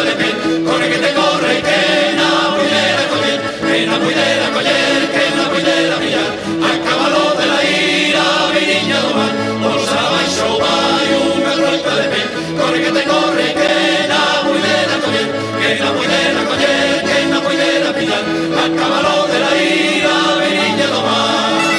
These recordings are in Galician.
de pé, corre que te corre, que na puidera coller, que na puidera coller, que na puidera pillar, a cabalo de la ira, viriña do mar, os abaixo vai unha troita de pé, corre que te corre, que na puidera coller, que na puidera coller, que na puidera pillar, a cabalo de la ira, viriña do mar.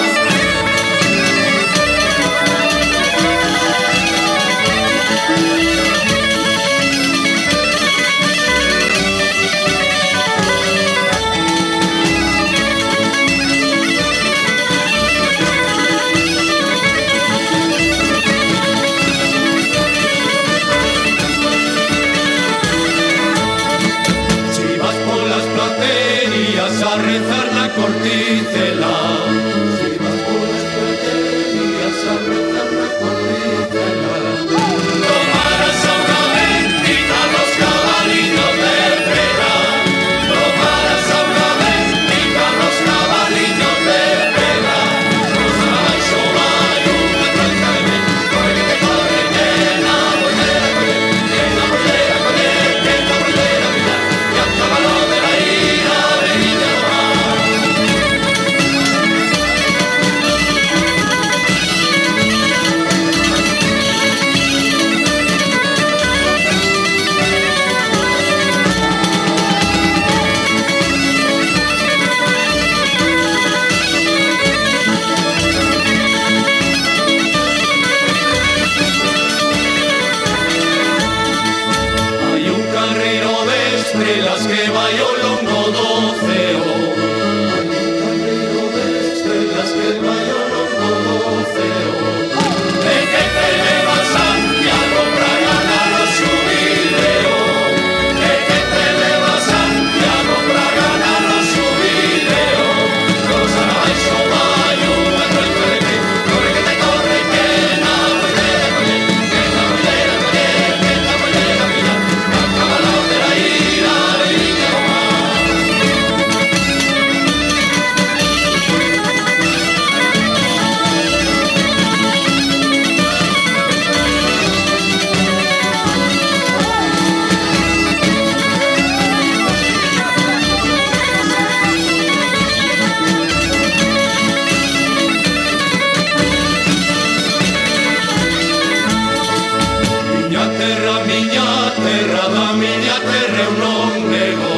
A rezar la corticela, si vas por las platerías a rezar la corticela, tomarás augaventica los cabalinos de pera, tomarás augaventica los cabalinos de pera, los abaixo vai unha troita de pé, corre que te corre, que na bollera coller, que na bollera coller, que na bollera pillar, e a cabalo de la ira veniña do mar. Hai un carreiro de estrelas que vai ao longo do ceo, hai un carreiro de estrelas que vai ao longo do ceo, e que te leva a Santiago pra ganar o xubileo, e que te leva a Santiago pra ganar o xubileo, los abaixo vai unha troita de pé, corre que te corre, que na bollera coller, que na bollera coller, que na bollera pillar, a cabalo de la ira, viriña do mar. Miña terra, da miña terra eu non nego.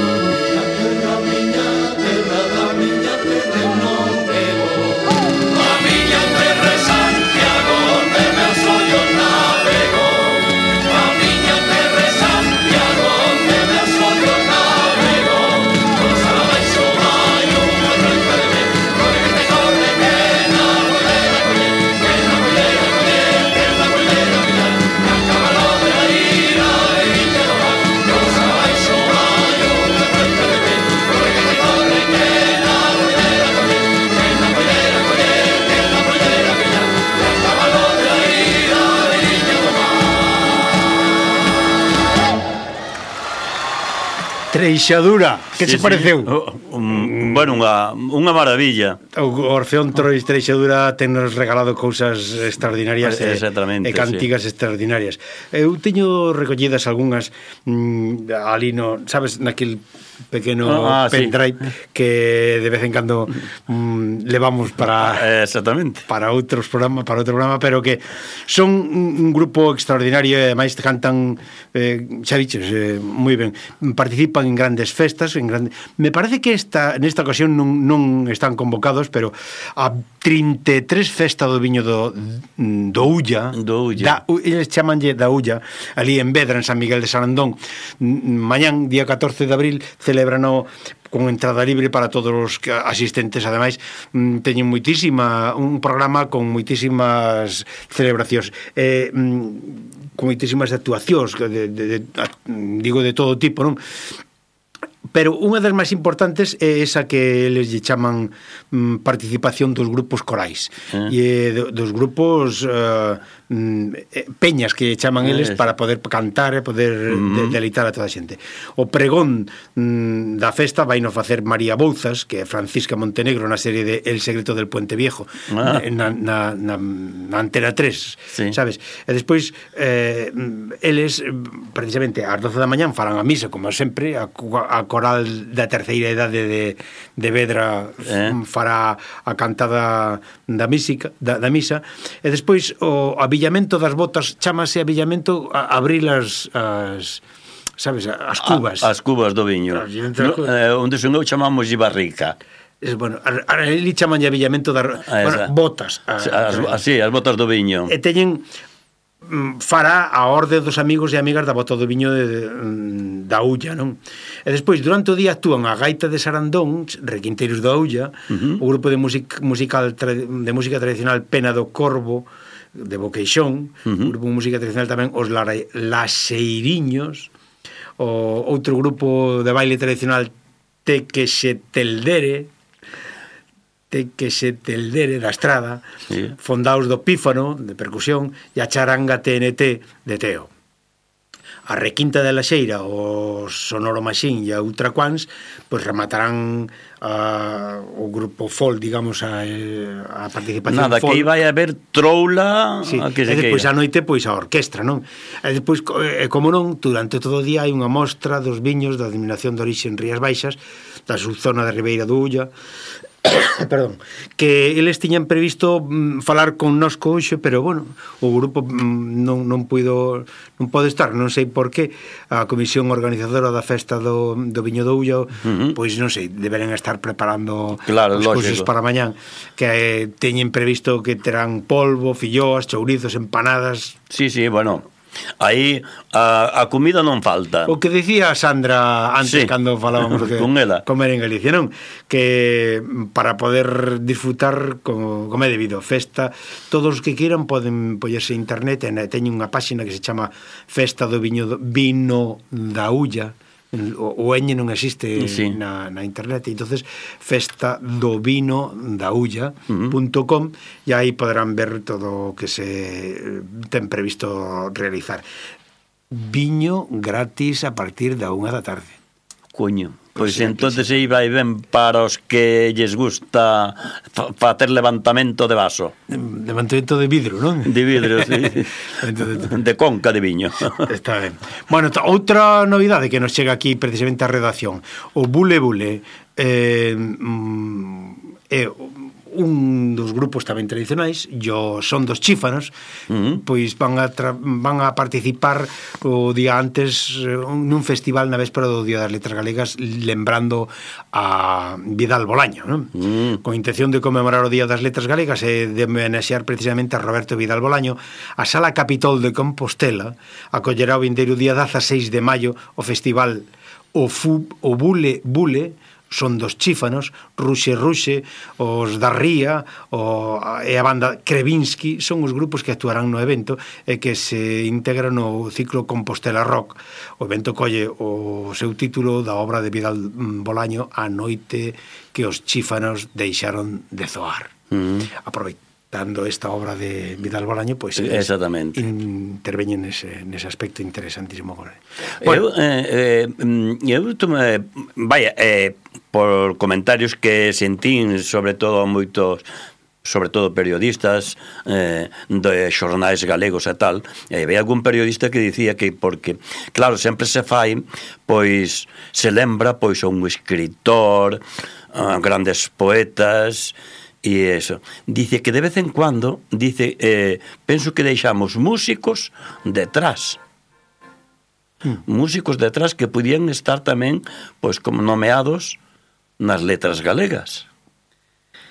Miña terra, da miña terra eu non nego. A miña terra é Santiago, onde meus ollos navego. A miña terra é Santiago, onde meus ollos navego. Os abaixo vai unha troita de pé, corre que te corre, que na bollera coller, que na bollera coller, que na bollera pillar, a cabalo de la ira, viriña do mar. Os abaixo vai unha troita de pé, corre que te corre, que na bollera coller, que na bollera coller, que na bollera pillar, a cabalo de la ira, viriña do mar. Treixadura, que Sí, se pareceu? Bueno, unha maravilla. O Orfeón Trois Treixadura tennos regalado cousas extraordinarias Exactamente, e cantigas extraordinarias. Eu teño recollidas algunhas ali no, sabes, naquel pequeno pendrive que de vez en cando levamos para exactamente para outros programas, para outro programa, pero que son un grupo extraordinario e ademais cantan xa diches, moi ben, participan en grandes festas, me parece que nesta ocasión non están convocados, pero a 33 festa do viño do Ulla, eles chamanlle da Ulla, ali en Vedra, en San Miguel de Sarandón. Mañán, día 14 de abril, celebrano con entrada libre para todos os asistentes. Ademais, teñen un programa con moitísimas celebracións, con moitísimas actuacións, digo, de todo tipo, non? Pero unha das máis importantes é esa que eles lle chaman participación dos grupos corais e dos grupos peñas que chaman eles para poder cantar e poder deleitar a toda a xente. O pregón da festa vai no facer María Bouzas, que é Francisca Montenegro na serie de El secreto del Puente Viejo, na Antena 3, sí. Sabes? E despois eles precisamente ás 12 da mañán farán a misa, como sempre, a coral da terceira idade de Vedra fará a cantada da misa, e despois o avillamento das botas, chamase avillamento a abrir as sabes, as cubas. As cubas do viño. Onde son eu chamamos de barrica. Bueno, ali chaman de avillamento das botas. Así, as botas do viño. E teñen fará a orde dos amigos e amigas da bota do viño da Ulla, non? E despois, durante o día, actúan a Gaita de Sarandón, Requinteiros da Ulla, o grupo de música tradicional Pena do Corvo, de Boqueixón, o grupo de música tradicional tamén Os Laxeiriños, o outro grupo de baile tradicional Tequexeteldere da Estrada, sí. Fondaos do Pífano, de percusión, e a Charanga TNT de Teo. A Requinta de la Xeira, o Sonoro Machín e a Ultraquans, pois rematarán o grupo folk, digamos, a participación nada, folk. Que vai a haber troula, sí. A que se e despois queira. A noite, pois a orquestra, non? E despois, como non, durante todo o día hai unha mostra dos viños da denominación de orixe en Rías Baixas, da subzona de Ribeira do Ulla, perdón, que eles tiñan previsto falar con nós hoxe, pero bueno, o grupo non pode estar, non sei por qué. A comisión organizadora da festa do Viño do Ulla, pois non sei, deberán estar preparando as cousas para mañán, que teñen previsto que terán polvo, filloas, chourizos, empanadas. Sí, bueno, aí a comida non falta. O que dicía Sandra antes, sí, cando falábamos de comer en Galicia, non? Que para poder disfrutar como é debido festa, todos os que queiran poden pollerse en internet, teñen unha páxina que se chama Festa do Vino da Ulla. O ñ non existe, sí, na internet, entonces festadovinoDaUlla.com, e aí poderán ver todo o que se ten previsto realizar. Viño gratis a partir da 1 da tarde. Coño, pois entonces aí vai ben para os que lles gusta facer levantamento de vaso. Levantamento de vidro, non? De vidro, sí. De conca de viño. Está ben. Bueno, outra novidade que nos chega aquí precisamente á redacción. O Bule Bule é un dos grupos tamén tradicionais, son dos chífanos, pois van a participar o día antes nun festival na véspera do Día das Letras Galegas, lembrando a Vidal Bolaño, non? Con intención de conmemorar o Día das Letras Galegas e de homenaxear precisamente a Roberto Vidal Bolaño, a Sala Capitol de Compostela acollerá o vindeiro día 16 de maio o festival o Bule Bule. Son dos chífanos, Ruxe, os da Ría e a banda Krevinsky, son os grupos que actuarán no evento e que se integran no ciclo Compostela Rock. O evento colle o seu título da obra de Vidal Bolaño, A noite que os chífanos deixaron de zoar. Aproveitando esta obra de Vidal Bolaño, pois exactamente, interveñen nese aspecto interesantísimo. Bueno, eu vaya, por comentarios que sentín, sobre todo periodistas de xornais galegos e tal, e veía algún periodista que dicía que porque, claro, sempre se fai, pois se lembra pois a un escritor, a grandes poetas e eso. Dice que de vez en cuando, penso que deixamos músicos detrás. Músicos detrás que podían estar tamén pois como nomeados nas letras galegas.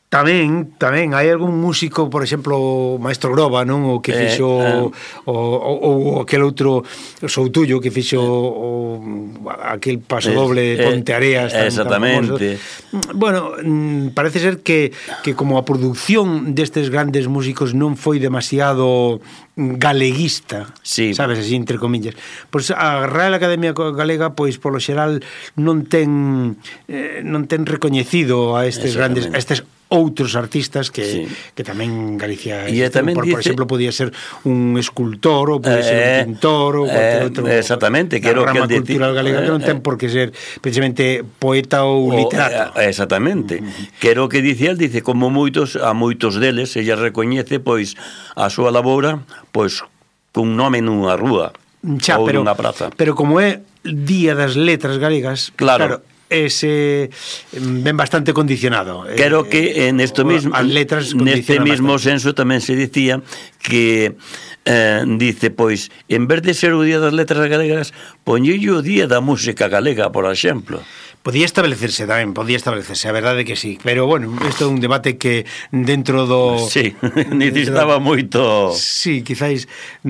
Tamén hai algún músico, por exemplo, o Maestro Groba, non? O que fixo ou aquel outro Soutullo que fixo aquel paso doble Ponte Areas tan exactamente. Bueno, parece ser que como a produción destes grandes músicos non foi demasiado galeguista, sí. Sabes, así entre comillas. Pois a Real Academia Galega, pois polo xeral non ten recoñecido a estes grandes, a estes outros artistas que tamén Galicia tamén por exemplo podía ser un escultor ou podía ser un pintor ou cualquier outro exactamente, que rama cultural galega que non ten por que ser precisamente poeta ou literato. Exactamente. Que era o que dice, como a moitos deles ella recoñece pois a súa labora pois cun nome nunha rúa ou nunha praza. Pero como é Día das Letras Galegas, claro ese ben bastante condicionado. Creo que neste mismo senso tamén se dicía que dice, pois, en vez de ser o Día das Letras Galegas, poñille o Día da Música Galega, por exemplo. Podía establecerse, a verdade que sí, pero bueno, isto é un debate que dentro do... Sí, necesitaba moito... Sí, quizáis...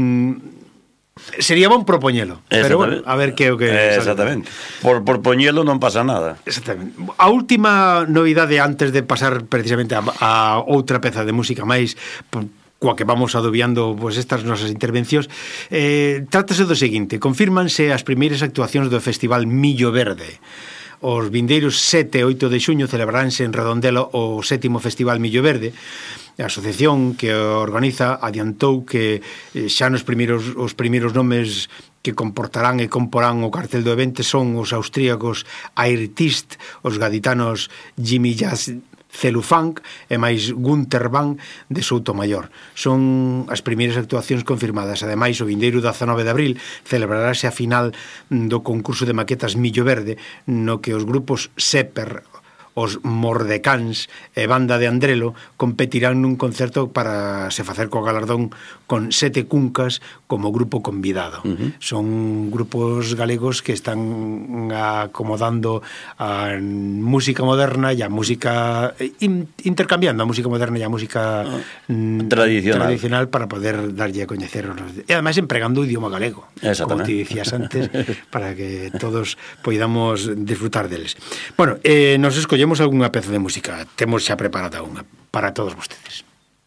sería bon propoñelo, pero bueno, a ver que é o que... Exactamente. Por poñelo non pasa nada. Exactamente. A última novidade antes de pasar precisamente a outra peza de música máis coa que vamos adobiando pois estas nosas intervencións, trátase do seguinte: confírmanse as primeiras actuacións do Festival Millo Verde. Os vindeiros 7 e 8 de xuño celebraránse en Redondela o 7º Festival Millo Verde. A asociación que organiza adiantou que xa os primeiros nomes que comportarán e comporán o cartel do evento son os austríacos Airtist, os gaditanos Jimmy Jazz Celufunk e máis Gunter Van de Soutomayor. Son as primeiras actuacións confirmadas. Ademais, o vindeiro 19 de abril celebrarase a final do concurso de maquetas Millo Verde, no que os grupos Seper, os Mordecans e Banda de Andrelo competirán nun concerto para se facer co galardón con 7 cuncas como grupo convidado. Son grupos galegos que están acomodando a música moderna e a música intercambiando a música moderna e a música tradicional para poder darlle a coñecer e ademais empregando o idioma galego, como te dicías antes, para que todos poidamos disfrutar deles. Bueno, nos escollemos algunha peza de música. Temos xa preparada unha para todos vostedes.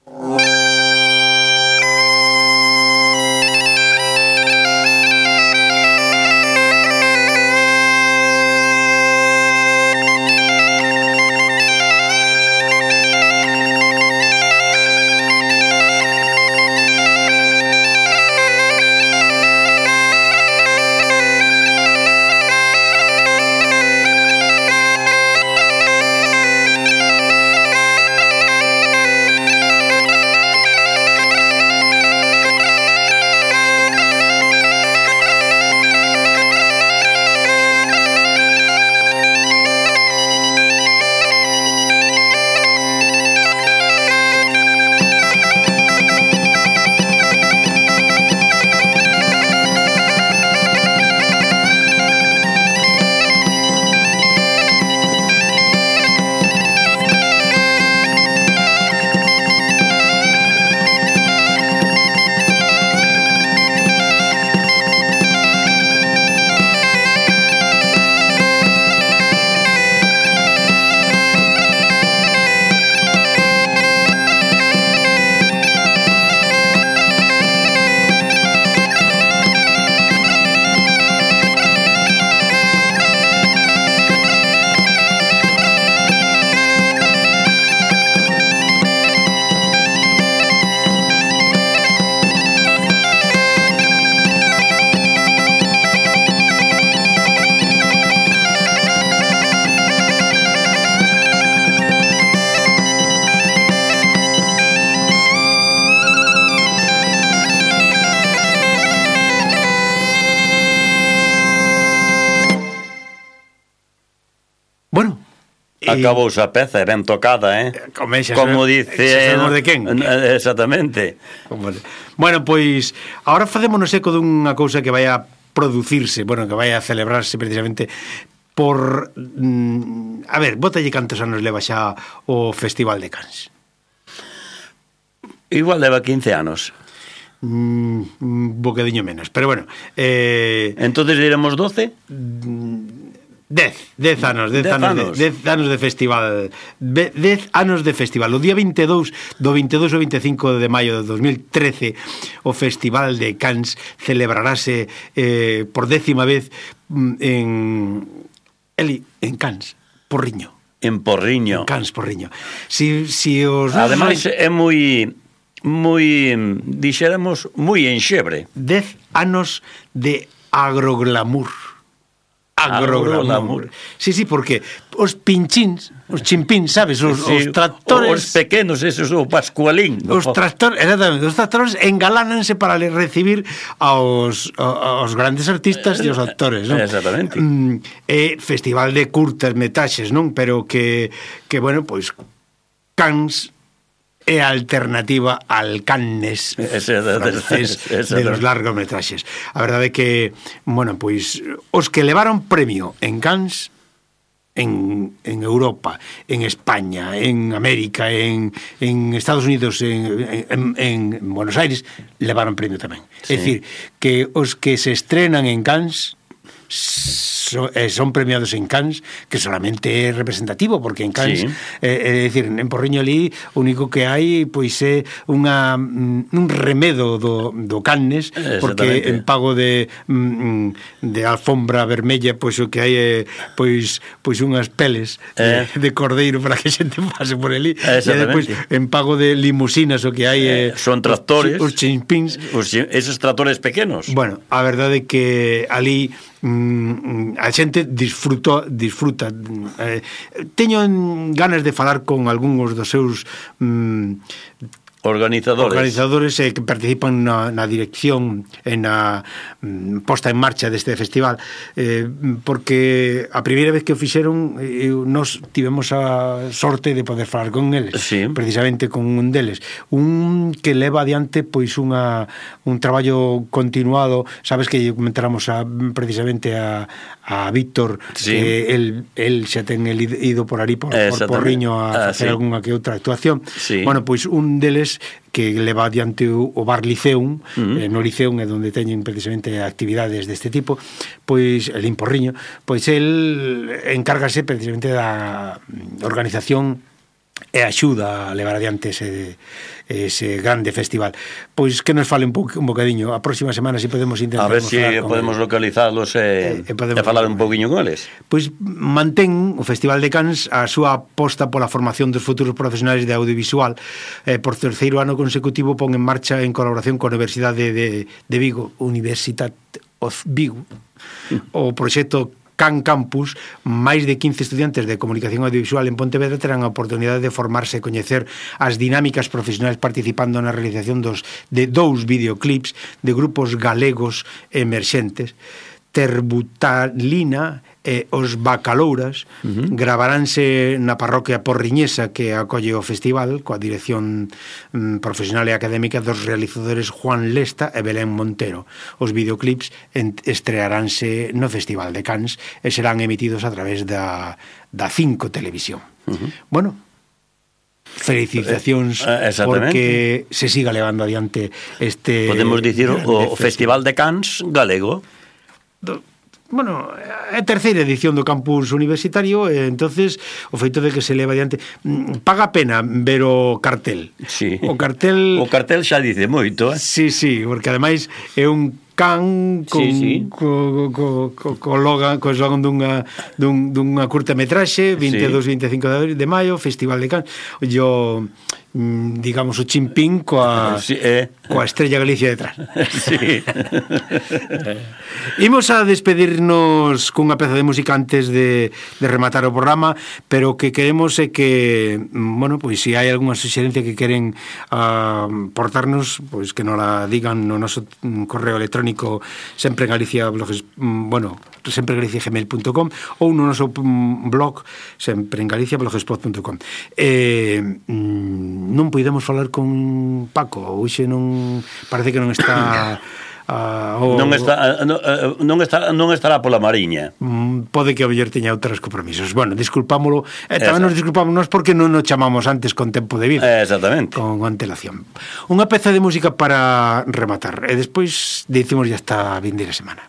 Acabouse a peza, é ben tocada, como dice... Sabemos de quen. Exactamente. Bueno, pois, agora facémonos eco dunha cousa que vai a producirse, bueno, que vai a celebrarse precisamente por... a ver, bótalle cantos anos leva xa o Festival de Cans. Igual leva 15 anos. Un bocadiño menos, pero bueno, entonces diremos 12? 10 anos de festival. 10 anos de festival. O día 22 ao 25 de maio de 2013 o Festival de Cans celebrarase por 10ª vez en Cans, Porriño. En Porriño. En Cans, Porriño. Si os ademais é moi dixéramos moi enxebre. 10 anos de agroglamour. Sí, porque os pinchíns, os chimpíns, sabes, os tractores, os pequenos, esos, o pascualín, os tractores, exatamente, os tractores engalánanse para recibir aos grandes artistas e aos actores, non? Exactamente. Festival de curtas metraxes, non? Pero que bueno, pois Cans é a alternativa al Cannes francés de los largometraxes. A verdade é que, bueno, pois os que levaron premio en Cannes, en Europa, en España, en América, en Estados Unidos, en Buenos Aires, levaron premio tamén. Sí. É dicir, que os que se estrenan en Cannes son premiados en Cannes, que solamente é representativo, porque en Cannes, sí. É dicir, en Porriño ali o único que hai pois é un remedo do Cannes, porque en pago de alfombra vermella, pois o que hai é pois unhas peles de cordeiro para que a xente pase por ali, e depois en pago de limusinas o que hai son tractores, os chimpins, esos tractores pequenos. Bueno, a verdade é que ali a xente disfruta. Teño ganas de falar con algúns dos seus organizadores que participan na dirección e na posta en marcha deste festival, porque a primeira vez que o fixeron nos tivemos a sorte de poder falar con eles, sí. Precisamente con un deles, un que leva adiante pois un traballo continuado. Sabes que comentáramos precisamente a Víctor, sí. Que el xa ten ido por ali por Porriño a facer algunha que outra actuación, sí. Bueno, pois un deles que leva adiante o Bar Liceum, no Liceum é onde teñen precisamente actividades deste tipo, pois el Porriño, pois el encárgase precisamente da organización e axuda a levar adiante ese grande festival. Pois que nos fale un bocadiño. A próxima semana si podemos intentar a ver si podemos localizalos e falar un poquinho con eles. Pois mantén o Festival de Cans a súa aposta pola formación dos futuros profesionais de audiovisual. Por terceiro ano consecutivo pon en marcha, en colaboración coa Universidade de Vigo, Universitat of Vigo, o proxecto Can Campus. Máis de 15 estudiantes de comunicación audiovisual en Pontevedra terán a oportunidade de formarse e coñecer as dinámicas profesionais participando na realización de 2 videoclips de grupos galegos emerxentes. Terbutalina e os Bacalouras gravaránse na parroquia porriñesa que acolle o festival, coa dirección profesional e académica dos realizadores Juan Lesta e Belén Montero. Os videoclips estrearánse no Festival de Cans e serán emitidos a través da 5 Televisión. Bueno, felicitacións porque se siga levando adiante este... Podemos dicir o Festival de Cans galego. Bueno, é a terceira edición do campus universitario, e entonces o feito de que se leva adiante paga pena ver o cartel. Sí. O cartel xa dice moito, Sí, porque ademais é un can co slogan dunha curtametraxe, 22-25 de maio, Festival de Cans. Yo, digamos, o chimpín coa Estrella Galicia detrás. Sí. Imos a despedirnos cunha peza de música antes de rematar o programa, pero que queremos é que, bueno, pois se hai algunha suxerencia que queren portarnos, pois que nos la digan no noso correo electrónico sempre en Galicia sempreengalicia@gmail.com ou no noso blog sempre en Galicia blogspot.com. Non podemos falar con Paco, hoxe non parece que non está Non estará pola Mariña. Pode que a mellor teña outros compromisos. Bueno, disculpámolo, tamén nos disculpámonos porque non nos chamamos antes con tempo de vida. Exactamente. Con antelación. Unha peza de música para rematar e despois dicimos ya esta vindeira semana.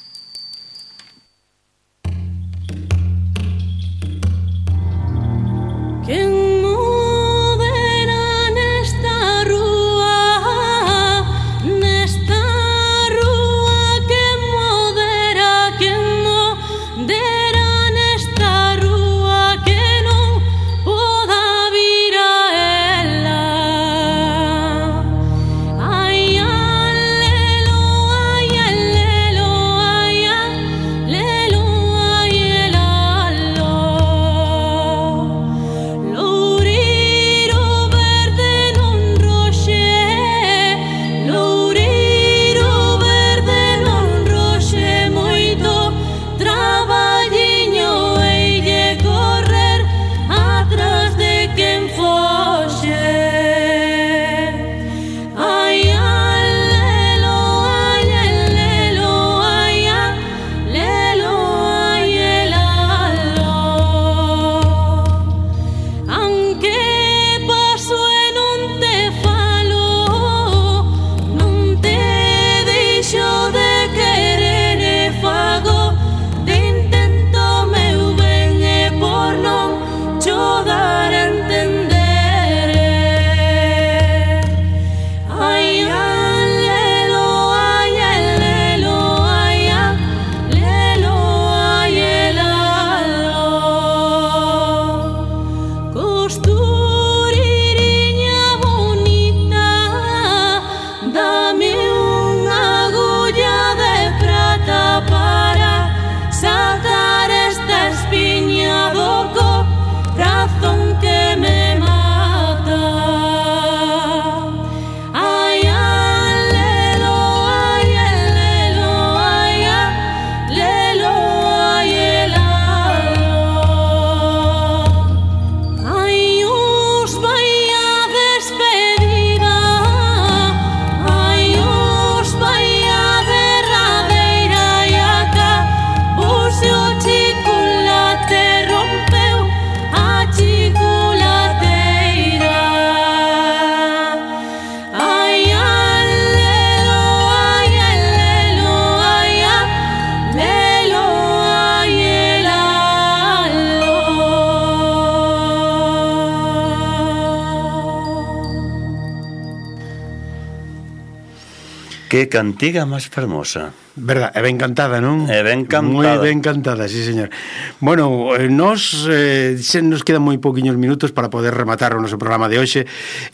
Que cantiga máis fermosa. Verdad, é ben cantada, non? É ben cantada. Moi ben cantada, sí, señor. Bueno, nos se nos quedan moi pouquiños minutos para poder rematar o noso programa de hoxe.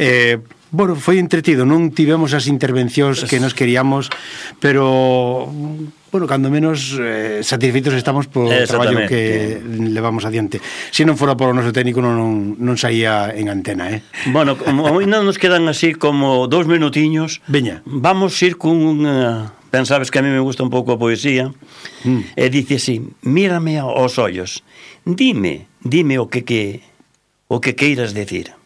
Bueno, foi entretido, non tivemos as intervencións que nos queríamos, pero bueno, cando menos satisfeitos estamos polo traballo que levamos adiante. Se non fora polo noso técnico non saía en antena, Bueno, como non nos quedan así como 2 minutiños. Veña. Vamos ir con unha... Pensabes que a mí me gusta un pouco a poesía. E dice así: mírame aos ollos, dime o que queiras decir.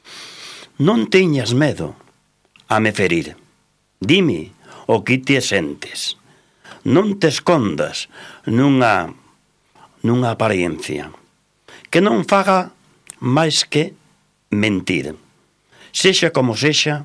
Non teñas medo a me ferir. Dime o que te sentes. Non te escondas nunha apariencia que non faga máis que mentir. Sexa, como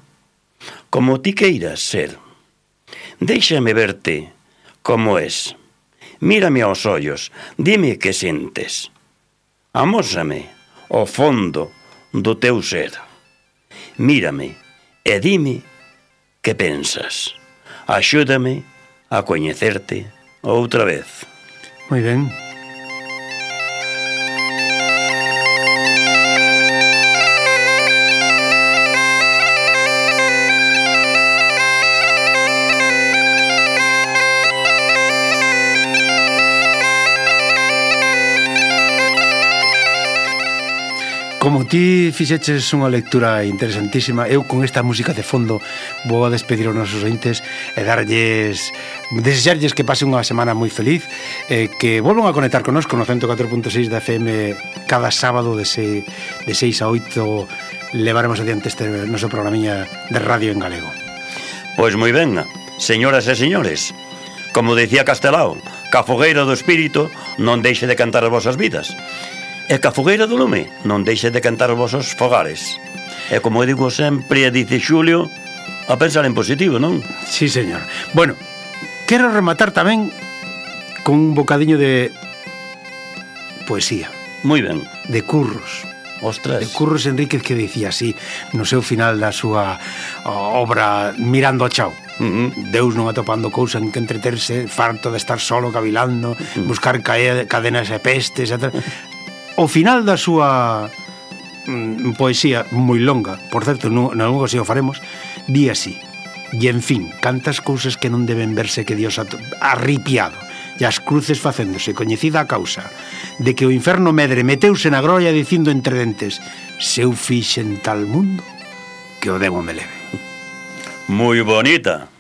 ti queiras ser. Déixame verte como es. Mírame aos ollos, dime que sentes. Amósame ao fondo do teu ser. Mírame e dime que pensas. Axúdame a coñecerte outra vez. Moi ben. Como ti fixeches unha lectura interesantísima, eu con esta música de fondo vou a despedir aos nosos ointes e desexarlles que pase unha semana moi feliz, que volvan a conectar connosco no 104.6 da FM cada sábado de 6 a 8 levaremos adiante este noso programiña de radio en galego. Pois moi ben, señoras e señores, como dicía Castelao, ca fogueira do espírito non deixe de cantar as vosas vidas, e ca fogueira do lume non deixe de cantar os vosos fogares. E como digo sempre, dice Xulio, a pensar en positivo, non? Sí, señor. Bueno, quero rematar tamén con un bocadiño de poesía, Moi ben. de Curros. Ostras. De Curros Enríquez, que dicía así no seu final da súa obra Mirando a Chao. Deus non atopando cousa en que entreterse, farto de estar solo cavilando, buscar cadenas e pestes, etc. O final da súa poesía moi longa, por certo, nalgún así o faremos, di así: e en fin, cantas cousas que non deben verse, que Dios arripiado e as cruces facéndose coñecida a causa de que o inferno medre meteuse na grolla dicindo entre dentes: se eu fixen tal mundo que o demo me leve. Moi bonita.